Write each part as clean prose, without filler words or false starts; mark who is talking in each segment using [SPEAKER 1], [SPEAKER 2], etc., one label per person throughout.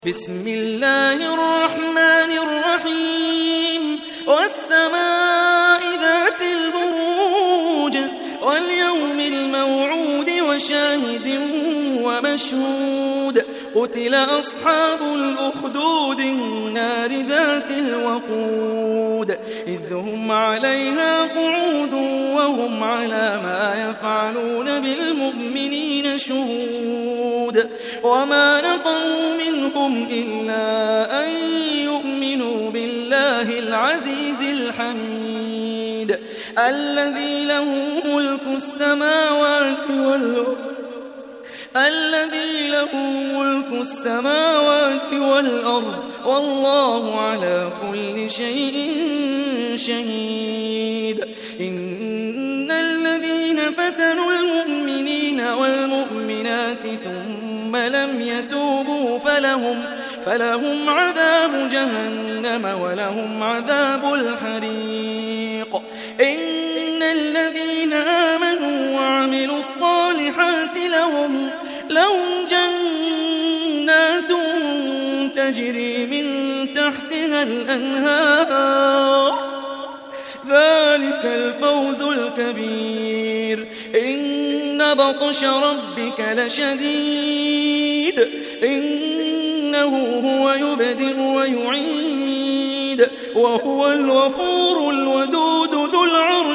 [SPEAKER 1] بسم الله الرحمن الرحيم والسماء ذات البروج واليوم الموعود وشاهد ومشهود قتل أصحاب الأخدود النار ذات الوقود إذ هم عليها قعود وهم على ما يفعلون بالمؤمنين شهود وما نقموا منهم إلا أن يؤمنوا بالله العزيز الحميد الذي له ملك السماوات والأرض والله على كل شيء شهيد إن الذين فتنوا المؤمنين والمؤمنات ثم لم يتوبوا فلهم عذاب جهنم ولهم عذاب الحريق إن الذين آمنوا وعملوا الصالحات لهم جنات تجري من تحتها الأنهار ذلك الفوز الكبير إن بطش ربك لشديد إنه هو يبدئ ويعيد وهو الغفور الودود ذو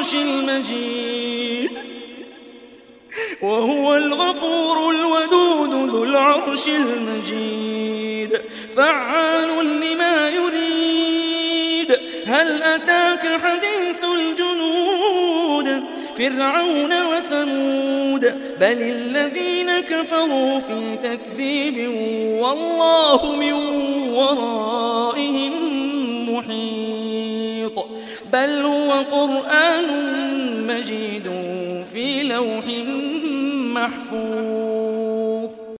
[SPEAKER 1] العرش المجيد فعال لما يريد هل أتاك حديث الجنود فرعون وثمود بل الذين كفروا في تكذيب والله من ورائهم محيط بل هو قرآن مجيد في لوح محفوظ